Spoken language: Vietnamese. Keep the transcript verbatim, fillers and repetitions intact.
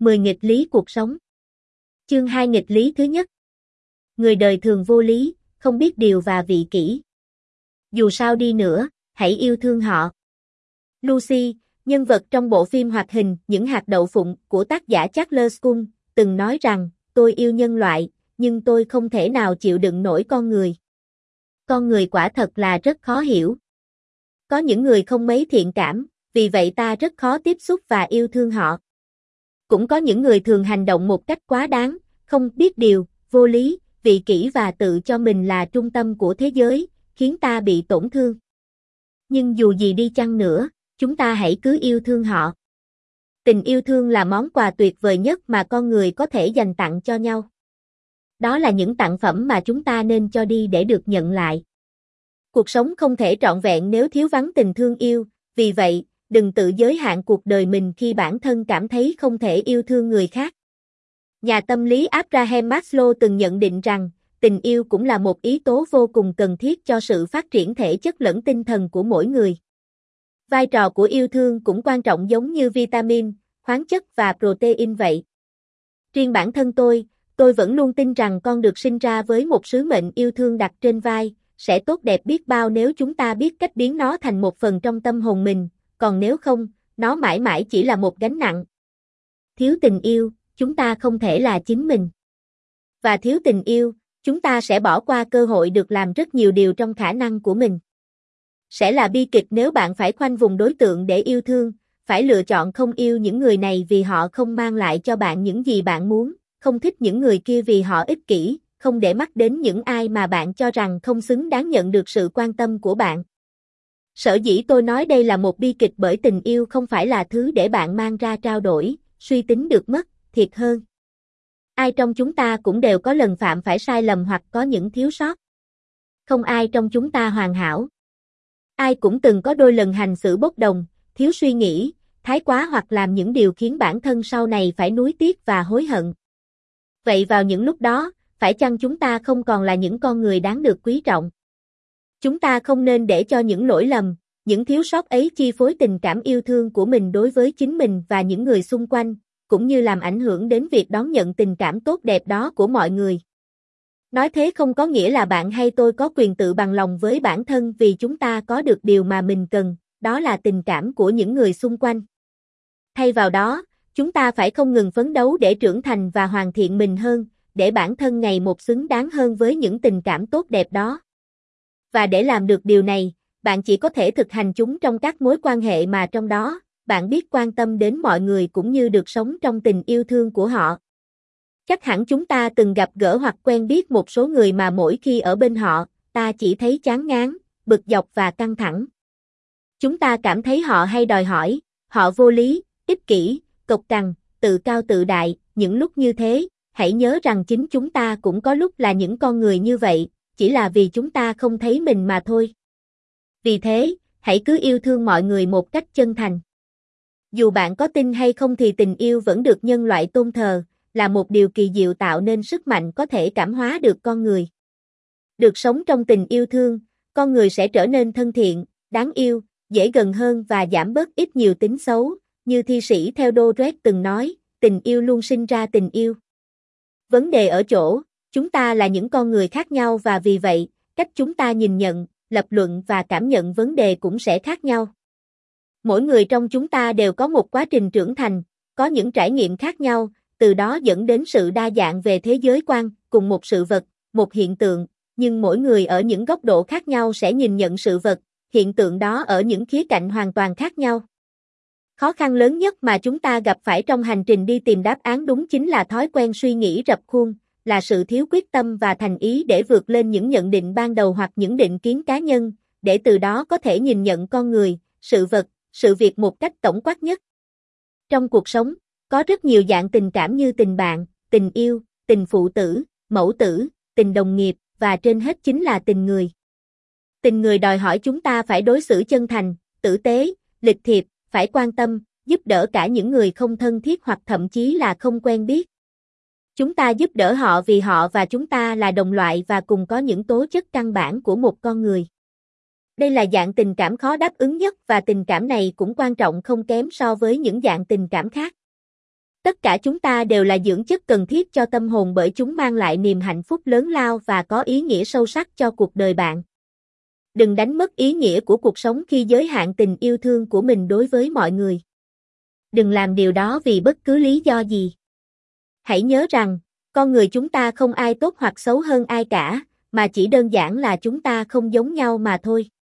mười nghịch lý cuộc sống. Chương hai nghịch lý thứ nhất. Người đời thường vô lý, không biết điều và vị kỷ. Dù sao đi nữa, hãy yêu thương họ. Lucy, nhân vật trong bộ phim hoạt hình Những hạt đậu phụng của tác giả Charles Schulz, từng nói rằng, tôi yêu nhân loại, nhưng tôi không thể nào chịu đựng nổi con người. Con người quả thật là rất khó hiểu. Có những người không mấy thiện cảm, vì vậy ta rất khó tiếp xúc và yêu thương họ. Cũng có những người thường hành động một cách quá đáng, không biết điều, vô lý, vị kỷ và tự cho mình là trung tâm của thế giới, khiến ta bị tổn thương. Nhưng dù gì đi chăng nữa, chúng ta hãy cứ yêu thương họ. Tình yêu thương là món quà tuyệt vời nhất mà con người có thể dành tặng cho nhau. Đó là những tặng phẩm mà chúng ta nên cho đi để được nhận lại. Cuộc sống không thể trọn vẹn nếu thiếu vắng tình thương yêu, vì vậy, đừng tự giới hạn cuộc đời mình khi bản thân cảm thấy không thể yêu thương người khác. Nhà tâm lý Abraham Maslow từng nhận định rằng, tình yêu cũng là một yếu tố vô cùng cần thiết cho sự phát triển thể chất lẫn tinh thần của mỗi người. Vai trò của yêu thương cũng quan trọng giống như vitamin, khoáng chất và protein vậy. Riêng bản thân tôi, tôi vẫn luôn tin rằng con được sinh ra với một sứ mệnh yêu thương đặt trên vai, sẽ tốt đẹp biết bao nếu chúng ta biết cách biến nó thành một phần trong tâm hồn mình, còn nếu không, nó mãi mãi chỉ là một gánh nặng. Thiếu tình yêu, chúng ta không thể là chính mình. Và thiếu tình yêu, chúng ta sẽ bỏ qua cơ hội được làm rất nhiều điều trong khả năng của mình. Sẽ là bi kịch nếu bạn phải khoanh vùng đối tượng để yêu thương, phải lựa chọn không yêu những người này vì họ không mang lại cho bạn những gì bạn muốn, không thích những người kia vì họ ích kỷ, không để mắt đến những ai mà bạn cho rằng không xứng đáng nhận được sự quan tâm của bạn. Sở dĩ tôi nói đây là một bi kịch bởi tình yêu không phải là thứ để bạn mang ra trao đổi, suy tính được mất, thiệt hơn. Ai trong chúng ta cũng đều có lần phạm phải sai lầm hoặc có những thiếu sót. Không ai trong chúng ta hoàn hảo. Ai cũng từng có đôi lần hành xử bốc đồng, thiếu suy nghĩ, thái quá hoặc làm những điều khiến bản thân sau này phải nuối tiếc và hối hận. Vậy vào những lúc đó, phải chăng chúng ta không còn là những con người đáng được quý trọng? Chúng ta không nên để cho những lỗi lầm, những thiếu sót ấy chi phối tình cảm yêu thương của mình đối với chính mình và những người xung quanh, cũng như làm ảnh hưởng đến việc đón nhận tình cảm tốt đẹp đó của mọi người. Nói thế không có nghĩa là bạn hay tôi có quyền tự bằng lòng với bản thân vì chúng ta có được điều mà mình cần, đó là tình cảm của những người xung quanh. Thay vào đó, chúng ta phải không ngừng phấn đấu để trưởng thành và hoàn thiện mình hơn, để bản thân ngày một xứng đáng hơn với những tình cảm tốt đẹp đó. Và để làm được điều này, bạn chỉ có thể thực hành chúng trong các mối quan hệ mà trong đó, bạn biết quan tâm đến mọi người cũng như được sống trong tình yêu thương của họ. Chắc hẳn chúng ta từng gặp gỡ hoặc quen biết một số người mà mỗi khi ở bên họ, ta chỉ thấy chán ngán, bực dọc và căng thẳng. Chúng ta cảm thấy họ hay đòi hỏi, họ vô lý, ích kỷ, cộc cằn, tự cao tự đại, những lúc như thế, hãy nhớ rằng chính chúng ta cũng có lúc là những con người như vậy, chỉ là vì chúng ta không thấy mình mà thôi. Vì thế, hãy cứ yêu thương mọi người một cách chân thành. Dù bạn có tin hay không thì tình yêu vẫn được nhân loại tôn thờ, là một điều kỳ diệu tạo nên sức mạnh có thể cảm hóa được con người. Được sống trong tình yêu thương, con người sẽ trở nên thân thiện, đáng yêu, dễ gần hơn và giảm bớt ít nhiều tính xấu, như thi sĩ Theodoret từng nói, tình yêu luôn sinh ra tình yêu. Vấn đề ở chỗ, chúng ta là những con người khác nhau và vì vậy, cách chúng ta nhìn nhận, lập luận và cảm nhận vấn đề cũng sẽ khác nhau. Mỗi người trong chúng ta đều có một quá trình trưởng thành, có những trải nghiệm khác nhau, từ đó dẫn đến sự đa dạng về thế giới quan, cùng một sự vật, một hiện tượng, nhưng mỗi người ở những góc độ khác nhau sẽ nhìn nhận sự vật, hiện tượng đó ở những khía cạnh hoàn toàn khác nhau. Khó khăn lớn nhất mà chúng ta gặp phải trong hành trình đi tìm đáp án đúng chính là thói quen suy nghĩ rập khuôn, là sự thiếu quyết tâm và thành ý để vượt lên những nhận định ban đầu hoặc những định kiến cá nhân, để từ đó có thể nhìn nhận con người, sự vật, sự việc một cách tổng quát nhất. Trong cuộc sống, có rất nhiều dạng tình cảm như tình bạn, tình yêu, tình phụ tử, mẫu tử, tình đồng nghiệp, và trên hết chính là tình người. Tình người đòi hỏi chúng ta phải đối xử chân thành, tử tế, lịch thiệp, phải quan tâm, giúp đỡ cả những người không thân thiết hoặc thậm chí là không quen biết. Chúng ta giúp đỡ họ vì họ và chúng ta là đồng loại và cùng có những tố chất căn bản của một con người. Đây là dạng tình cảm khó đáp ứng nhất và tình cảm này cũng quan trọng không kém so với những dạng tình cảm khác. Tất cả chúng ta đều là dưỡng chất cần thiết cho tâm hồn bởi chúng mang lại niềm hạnh phúc lớn lao và có ý nghĩa sâu sắc cho cuộc đời bạn. Đừng đánh mất ý nghĩa của cuộc sống khi giới hạn tình yêu thương của mình đối với mọi người. Đừng làm điều đó vì bất cứ lý do gì. Hãy nhớ rằng, con người chúng ta không ai tốt hoặc xấu hơn ai cả, mà chỉ đơn giản là chúng ta không giống nhau mà thôi.